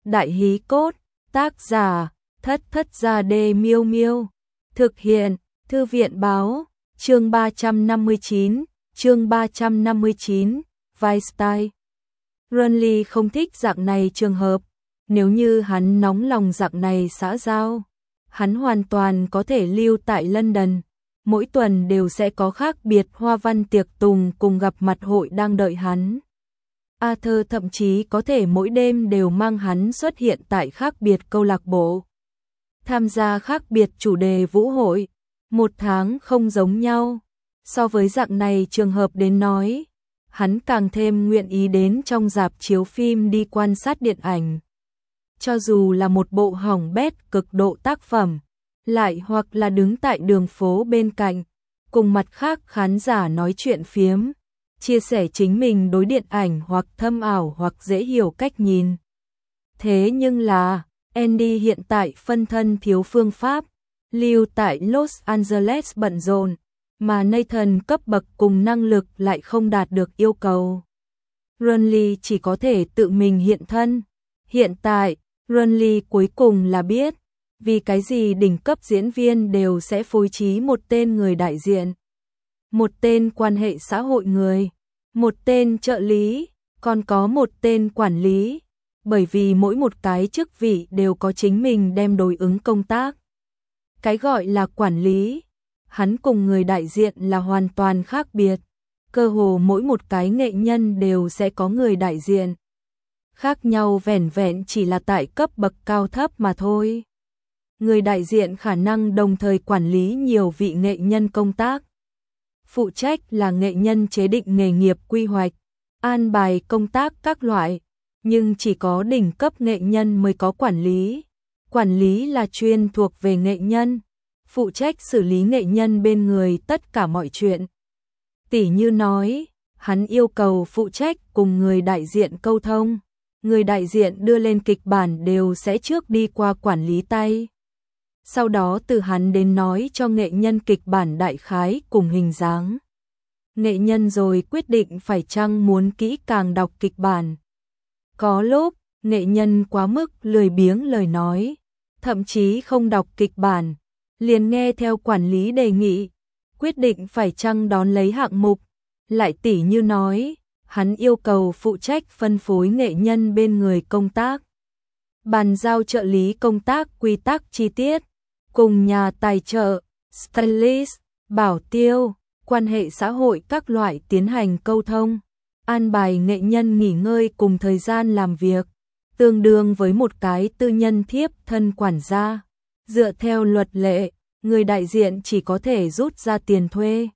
Đại hí cốt, tác giả, Thất Thất Gia Đê Miêu Miêu. Thực hiện, Thư viện báo, chương 359, Weinstein. Renly không thích dạng này trường hợp, nếu như hắn nóng lòng dạng này xã giao, hắn hoàn toàn có thể lưu tại London, mỗi tuần đều sẽ có khác biệt hoa văn tiệc tùng cùng gặp mặt hội đang đợi hắn. Arthur thậm chí có thể mỗi đêm đều mang hắn xuất hiện tại khác biệt câu lạc bộ, tham gia khác biệt chủ đề vũ hội, một tháng không giống nhau. So với dạng này trường hợp đến nói, hắn càng thêm nguyện ý đến trong rạp chiếu phim đi quan sát điện ảnh. Cho dù là một bộ hỏng bét cực độ tác phẩm, lại hoặc là đứng tại đường phố bên cạnh, cùng mặt khác khán giả nói chuyện phiếm, chia sẻ chính mình đối điện ảnh hoặc thâm ảo hoặc dễ hiểu cách nhìn. Thế nhưng là, Andy hiện tại phân thân thiếu phương pháp, lưu tại Los Angeles bận rộn, mà Nathan cấp bậc cùng năng lực lại không đạt được yêu cầu. Renly chỉ có thể tự mình hiện thân. Hiện tại, Renly cuối cùng là biết, vì cái gì đỉnh cấp diễn viên đều sẽ phối trí một tên người đại diện, một tên quan hệ xã hội người, một tên trợ lý, còn có một tên quản lý, bởi vì mỗi một cái chức vị đều có chính mình đem đối ứng công tác. Cái gọi là quản lý, hắn cùng người đại diện là hoàn toàn khác biệt, cơ hồ mỗi một cái nghệ nhân đều sẽ có người đại diện. Khác nhau vẻn vẹn chỉ là tại cấp bậc cao thấp mà thôi. Người đại diện khả năng đồng thời quản lý nhiều vị nghệ nhân công tác. Phụ trách là nghệ nhân chế định nghề nghiệp quy hoạch, an bài công tác các loại, nhưng chỉ có đỉnh cấp nghệ nhân mới có quản lý. Quản lý là chuyên thuộc về nghệ nhân, phụ trách xử lý nghệ nhân bên người tất cả mọi chuyện. Tỉ như nói, hắn yêu cầu phụ trách cùng người đại diện câu thông, người đại diện đưa lên kịch bản đều sẽ trước đi qua quản lý tay. Sau đó từ hắn đến nói cho nghệ nhân kịch bản đại khái cùng hình dáng. Nghệ nhân rồi quyết định phải chăng muốn kỹ càng đọc kịch bản. Có lúc, nghệ nhân quá mức lười biếng lời nói, thậm chí không đọc kịch bản, liền nghe theo quản lý đề nghị, quyết định phải chăng đón lấy hạng mục. Lại tỉ như nói, hắn yêu cầu phụ trách phân phối nghệ nhân bên người công tác, bàn giao trợ lý công tác quy tắc chi tiết, cùng nhà tài trợ, stylist, bảo tiêu, quan hệ xã hội các loại tiến hành câu thông, an bài nghệ nhân nghỉ ngơi cùng thời gian làm việc, tương đương với một cái tư nhân thiếp thân quản gia. Dựa theo luật lệ, người đại diện chỉ có thể rút ra tiền thuê,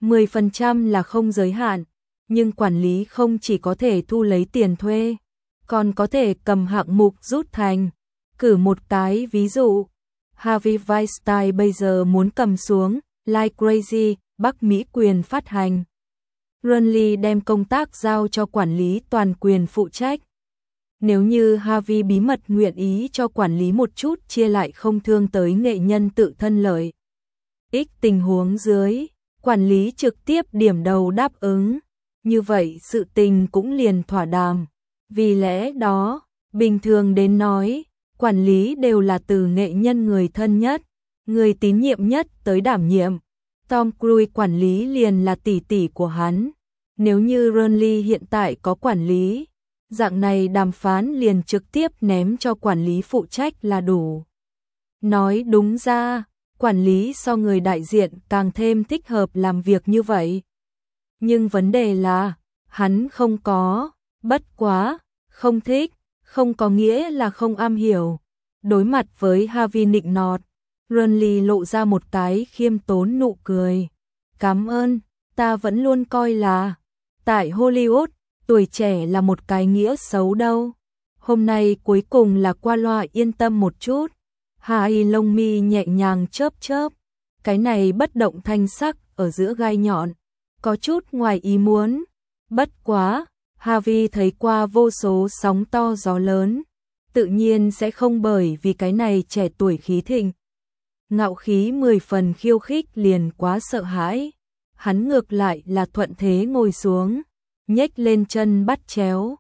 10% là không giới hạn, nhưng quản lý không chỉ có thể thu lấy tiền thuê, còn có thể cầm hạng mục rút thành. Cử một cái ví dụ, Harvey Weinstein bây giờ muốn cầm xuống Like Crazy, Bắc Mỹ quyền phát hành. Renly đem công tác giao cho quản lý toàn quyền phụ trách. Nếu như Harvey bí mật nguyện ý cho quản lý một chút chia lại không thương tới nghệ nhân tự thân lợi ích tình huống dưới, quản lý trực tiếp điểm đầu đáp ứng, như vậy sự tình cũng liền thỏa đàm. Vì lẽ đó, bình thường đến nói, quản lý đều là từ nghệ nhân người thân nhất, người tín nhiệm nhất tới đảm nhiệm. Tom Cruise quản lý liền là tỷ tỷ của hắn. Nếu như Renly hiện tại có quản lý, dạng này đàm phán liền trực tiếp ném cho quản lý phụ trách là đủ. Nói đúng ra, quản lý so người đại diện càng thêm thích hợp làm việc như vậy. Nhưng vấn đề là, hắn không có, bất quá, không thích, không có nghĩa là không am hiểu. Đối mặt với Harvey nịnh nọt, Renly lộ ra một cái khiêm tốn nụ cười. Cảm ơn, ta vẫn luôn coi là, tại Hollywood, tuổi trẻ là một cái nghĩa xấu đâu. Hôm nay cuối cùng là qua loa yên tâm một chút. Hai lông mi nhẹ nhàng chớp chớp, cái này bất động thanh sắc ở giữa gai nhọn, có chút ngoài ý muốn. Bất quá, Harvey thấy qua vô số sóng to gió lớn, tự nhiên sẽ không bởi vì cái này trẻ tuổi khí thịnh, ngạo khí 10 phần khiêu khích liền quá sợ hãi. Hắn ngược lại là thuận thế ngồi xuống, nhếch lên chân bắt chéo,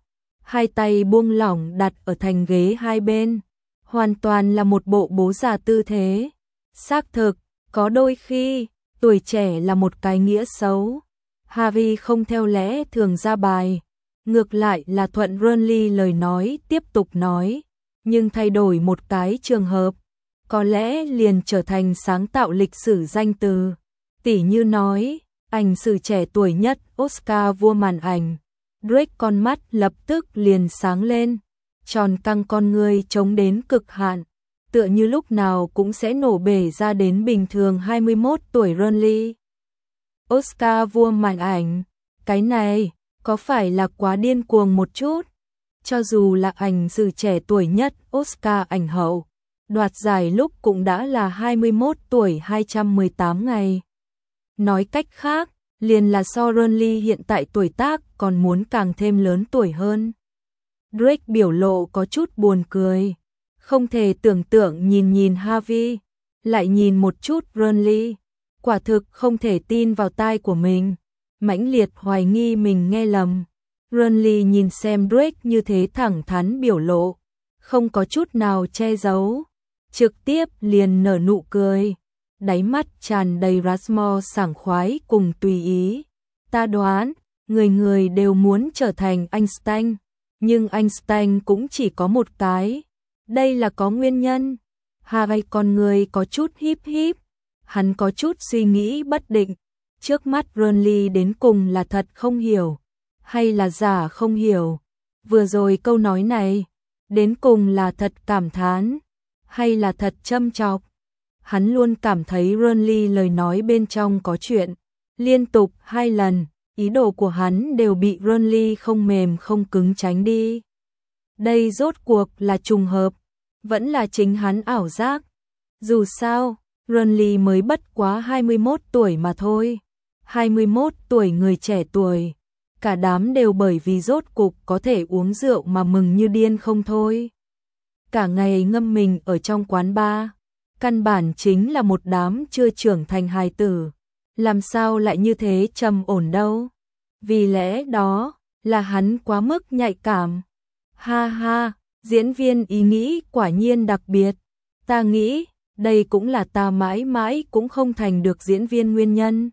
hai tay buông lỏng đặt ở thành ghế hai bên, hoàn toàn là một bộ bố già tư thế. Xác thực, có đôi khi, tuổi trẻ là một cái nghĩa xấu. Harvey không theo lẽ thường ra bài, ngược lại là thuận Ronly lời nói tiếp tục nói, nhưng thay đổi một cái trường hợp, có lẽ liền trở thành sáng tạo lịch sử danh từ. Tỉ như nói, ảnh sử trẻ tuổi nhất Oscar vua màn ảnh. Drake con mắt lập tức liền sáng lên, tròn căng con người trống đến cực hạn, tựa như lúc nào cũng sẽ nổ bể ra đến bình thường 21 tuổi Ronly. Oscar vua màn ảnh, cái này có phải là quá điên cuồng một chút? Cho dù là ảnh sử trẻ tuổi nhất Oscar ảnh hậu, đoạt giải lúc cũng đã là 21 tuổi 218 ngày. Nói cách khác, liền là so Ronly hiện tại tuổi tác còn muốn càng thêm lớn tuổi hơn. Drake biểu lộ có chút buồn cười, không thể tưởng tượng nhìn Harvey, lại nhìn một chút Ronly, quả thực không thể tin vào tai của mình, mãnh liệt hoài nghi mình nghe lầm. Ronly nhìn xem Drake như thế thẳng thắn biểu lộ, không có chút nào che giấu, trực tiếp liền nở nụ cười, đáy mắt tràn đầy Rushmore sảng khoái cùng tùy ý. Ta đoán, người người đều muốn trở thành Einstein, nhưng Einstein cũng chỉ có một cái. Đây là có nguyên nhân. Harvey con người có chút híp híp, hắn có chút suy nghĩ bất định. Trước mắt Ronly đến cùng là thật không hiểu, hay là giả không hiểu. Vừa rồi câu nói này, đến cùng là thật cảm thán, hay là thật châm chọc. Hắn luôn cảm thấy Ronly lời nói bên trong có chuyện. Liên tục 2 lần, ý đồ của hắn đều bị Ronly không mềm không cứng tránh đi. Đây rốt cuộc là trùng hợp, vẫn là chính hắn ảo giác. Dù sao, Ronly mới bất quá 21 tuổi mà thôi. 21 tuổi người trẻ tuổi, cả đám đều bởi vì rốt cục có thể uống rượu mà mừng như điên không thôi. Cả ngày ngâm mình ở trong quán bar, căn bản chính là một đám chưa trưởng thành hài tử, làm sao lại như thế trầm ổn đâu. Vì lẽ đó là hắn quá mức nhạy cảm. Ha ha, diễn viên ý nghĩ quả nhiên đặc biệt. Ta nghĩ, đây cũng là ta mãi mãi cũng không thành được diễn viên nguyên nhân.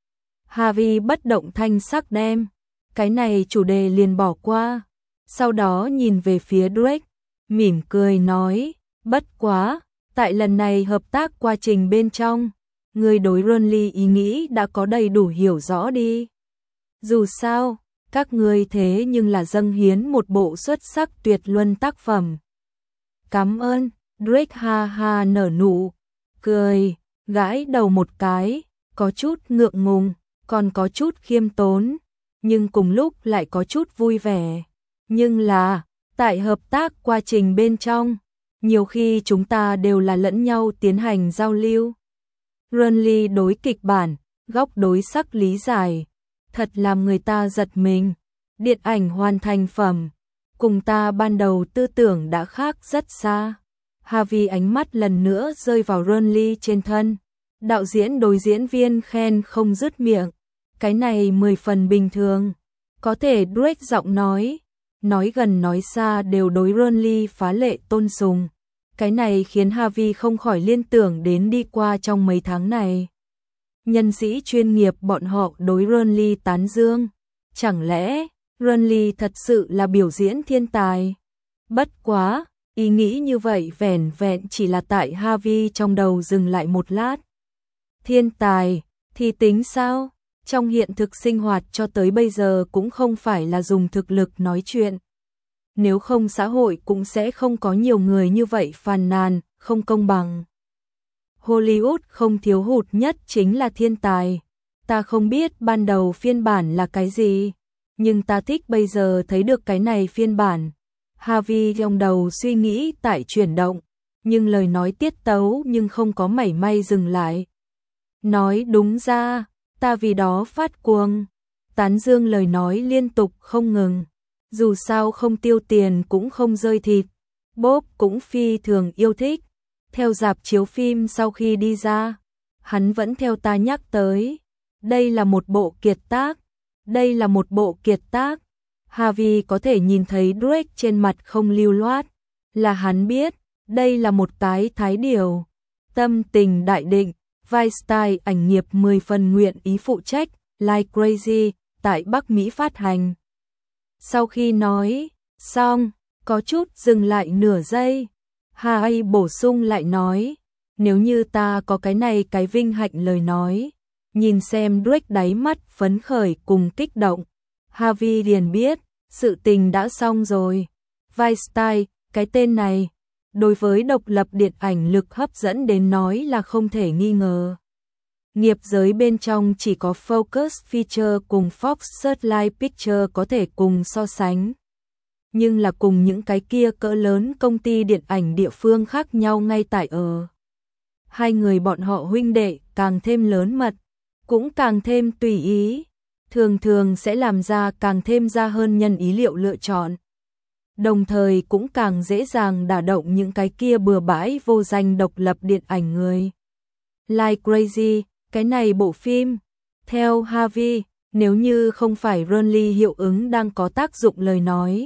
Harvey bất động thanh sắc đem cái này chủ đề liền bỏ qua, sau đó nhìn về phía Drake, mỉm cười nói, bất quá, tại lần này hợp tác quá trình bên trong, người đối Ronly ý nghĩ đã có đầy đủ hiểu rõ đi. Dù sao, các người thế nhưng là dâng hiến một bộ xuất sắc tuyệt luân tác phẩm. Cảm ơn, Drake ha ha nở nụ cười, gãi đầu một cái, có chút ngượng ngùng, còn có chút khiêm tốn, nhưng cùng lúc lại có chút vui vẻ. Nhưng là, tại hợp tác quá trình bên trong, nhiều khi chúng ta đều là lẫn nhau tiến hành giao lưu. Ronly đối kịch bản, góc đối sắc lý giải, thật làm người ta giật mình. Điện ảnh hoàn thành phẩm, cùng ta ban đầu tư tưởng đã khác rất xa. Harvey ánh mắt lần nữa rơi vào Ronly trên thân. Đạo diễn đối diễn viên khen không dứt miệng. Cái này 10 phần bình thường. Có thể Drake giọng nói gần nói xa đều đối Ronly phá lệ tôn sùng. Cái này khiến Harvey không khỏi liên tưởng đến đi qua trong mấy tháng này. Nhân sĩ chuyên nghiệp bọn họ đối Ronly tán dương. Chẳng lẽ Ronly thật sự là biểu diễn thiên tài? Bất quá, ý nghĩ như vậy vẻn vẹn chỉ là tại Harvey trong đầu dừng lại một lát. Thiên tài, thì tính sao? Trong hiện thực sinh hoạt cho tới bây giờ cũng không phải là dùng thực lực nói chuyện. Nếu không xã hội cũng sẽ không có nhiều người như vậy phàn nàn, không công bằng. Hollywood không thiếu hụt nhất chính là thiên tài. Ta không biết ban đầu phiên bản là cái gì, nhưng ta thích bây giờ thấy được cái này phiên bản. Harvey trong đầu suy nghĩ tại chuyển động, nhưng lời nói tiết tấu nhưng không có mảy may dừng lại. Nói đúng ra, ta vì đó phát cuồng, tán dương lời nói liên tục không ngừng. Dù sao không tiêu tiền cũng không rơi thịt, Bob cũng phi thường yêu thích. Theo rạp chiếu phim sau khi đi ra, hắn vẫn theo ta nhắc tới. Đây là một bộ kiệt tác, đây là một bộ kiệt tác. Harvey có thể nhìn thấy Drake trên mặt không lưu loát, là hắn biết, đây là một cái thái điều. Tâm tình đại định, Weinstein ảnh nghiệp 10 phần nguyện ý phụ trách, Like Crazy, tại Bắc Mỹ phát hành. Sau khi nói xong, có chút dừng lại nửa giây, Harvey bổ sung lại nói, nếu như ta có cái này cái vinh hạnh lời nói, nhìn xem Drake đáy mắt phấn khởi cùng kích động, Harvey liền biết, sự tình đã xong rồi. Weinstein, cái tên này, đối với độc lập điện ảnh lực hấp dẫn đến nói là không thể nghi ngờ. Nghiệp giới bên trong chỉ có Focus Feature cùng Fox Searchlight Pictures có thể cùng so sánh. Nhưng là cùng những cái kia cỡ lớn công ty điện ảnh địa phương khác nhau ngay tại ở. Hai người bọn họ huynh đệ càng thêm lớn mật, cũng càng thêm tùy ý, thường thường sẽ làm ra càng thêm ra hơn nhân ý liệu lựa chọn. Đồng thời cũng càng dễ dàng đả động những cái kia bừa bãi vô danh độc lập điện ảnh người. Like Crazy, cái này bộ phim, theo Harvey, nếu như không phải Runley hiệu ứng đang có tác dụng lời nói,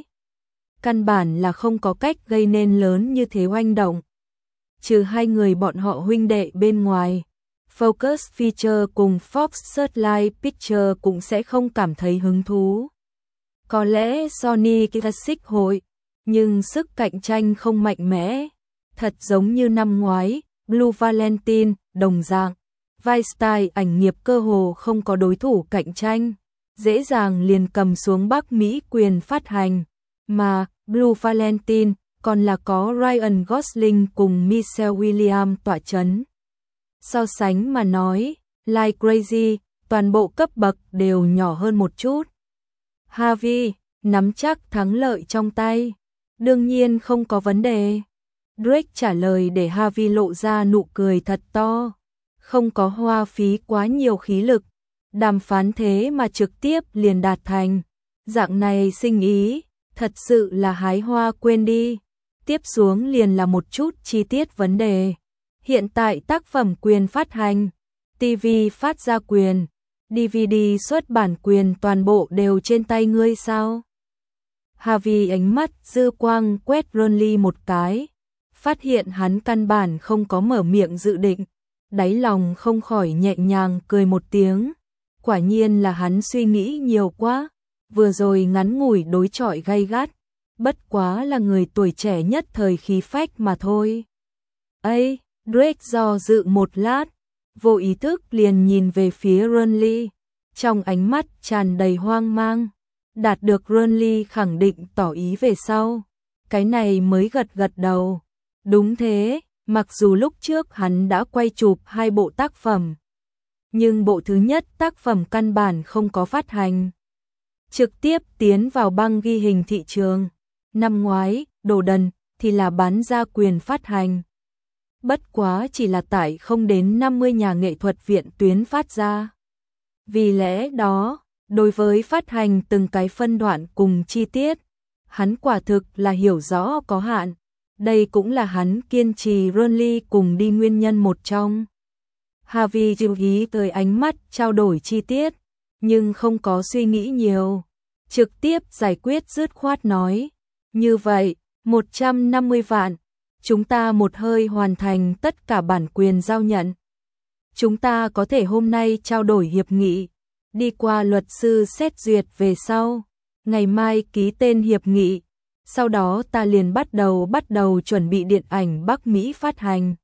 căn bản là không có cách gây nên lớn như thế hoành động. Trừ hai người bọn họ huynh đệ bên ngoài, Focus Feature cùng Fox Searchlight Pictures cũng sẽ không cảm thấy hứng thú. Có lẽ Sony Classic hội, nhưng sức cạnh tranh không mạnh mẽ, thật giống như năm ngoái, Blue Valentine, đồng dạng. Weinstein ảnh nghiệp cơ hồ không có đối thủ cạnh tranh, dễ dàng liền cầm xuống Bắc Mỹ quyền phát hành, mà Blue Valentine còn là có Ryan Gosling cùng Michelle Williams tọa chấn. So sánh mà nói, Like Crazy, toàn bộ cấp bậc đều nhỏ hơn một chút. Harvey, nắm chắc thắng lợi trong tay. Đương nhiên không có vấn đề. Drake trả lời để Harvey lộ ra nụ cười thật to. Không có hoa phí quá nhiều khí lực. Đàm phán thế mà trực tiếp liền đạt thành. Dạng này sinh ý, thật sự là hái hoa quên đi. Tiếp xuống liền là một chút chi tiết vấn đề. Hiện tại tác phẩm quyền phát hành, TV phát ra quyền, DVD xuất bản quyền toàn bộ đều trên tay ngươi sao? Harvey ánh mắt dư quang quét Runley một cái, phát hiện hắn căn bản không có mở miệng dự định, đáy lòng không khỏi nhẹ nhàng cười một tiếng. Quả nhiên là hắn suy nghĩ nhiều quá, vừa rồi ngắn ngủi đối chọi gay gắt, bất quá là người tuổi trẻ nhất thời khí phách mà thôi. Ây, Drake do dự một lát, vô ý thức liền nhìn về phía Runley, trong ánh mắt tràn đầy hoang mang. Đạt được Runley khẳng định tỏ ý về sau, cái này mới gật gật đầu. Đúng thế, mặc dù lúc trước hắn đã quay chụp 2 bộ tác phẩm, nhưng bộ thứ nhất tác phẩm căn bản không có phát hành, trực tiếp tiến vào băng ghi hình thị trường. Năm ngoái, Đồ Đần thì là bán ra quyền phát hành. Bất quá chỉ là tại không đến 50 nhà nghệ thuật viện tuyến phát ra. Vì lẽ đó, đối với phát hành từng cái phân đoạn cùng chi tiết, hắn quả thực là hiểu rõ có hạn. Đây cũng là hắn kiên trì Runley cùng đi nguyên nhân một trong. Harvey chú ý tới ánh mắt trao đổi chi tiết, nhưng không có suy nghĩ nhiều. Trực tiếp giải quyết dứt khoát nói. Như vậy, 150 vạn. Chúng ta một hơi hoàn thành tất cả bản quyền giao nhận. Chúng ta có thể hôm nay trao đổi hiệp nghị, đi qua luật sư xét duyệt về sau, ngày mai ký tên hiệp nghị, sau đó ta liền bắt đầu chuẩn bị điện ảnh Bắc Mỹ phát hành.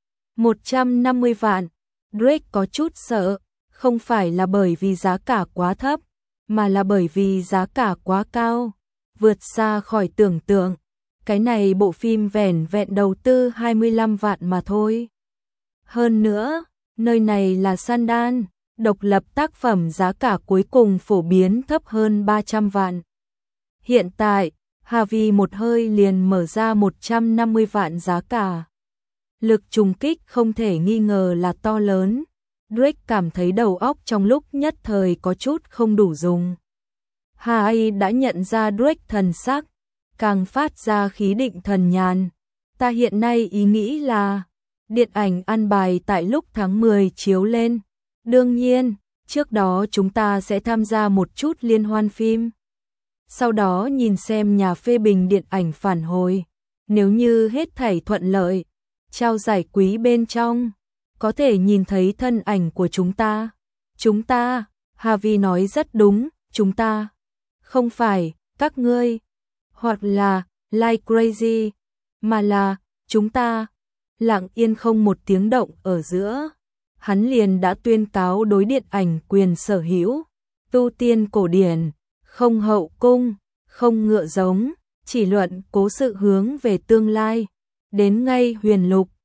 150 vạn, Drake có chút sợ, không phải là bởi vì giá cả quá thấp, mà là bởi vì giá cả quá cao, vượt xa khỏi tưởng tượng. Cái này bộ phim vẻn vẹn đầu tư 25 vạn mà thôi. Hơn nữa, nơi này là Sundance, độc lập tác phẩm giá cả cuối cùng phổ biến thấp hơn 300 vạn. Hiện tại, Harvey một hơi liền mở ra 150 vạn giá cả. Lực trùng kích không thể nghi ngờ là to lớn. Drake cảm thấy đầu óc trong lúc nhất thời có chút không đủ dùng. Harvey đã nhận ra Drake thần sắc, càng phát ra khí định thần nhàn. Ta hiện nay ý nghĩ là điện ảnh ăn bài tại lúc tháng 10 chiếu lên. Đương nhiên, trước đó chúng ta sẽ tham gia một chút liên hoan phim. sau đó nhìn xem nhà phê bình điện ảnh phản hồi. Nếu như hết thảy thuận lợi, trao giải quý bên trong, có thể nhìn thấy thân ảnh của chúng ta. Chúng ta, Harvey nói rất đúng, chúng ta. Không phải, các ngươi, hoặc là, like crazy, mà là, chúng ta. Lặng yên không một tiếng động ở giữa. Hắn liền đã tuyên cáo đối điện ảnh quyền sở hữu. Tu tiên cổ điển, không hậu cung, không ngựa giống, chỉ luận cố sự hướng về tương lai. Đến ngay huyền lục,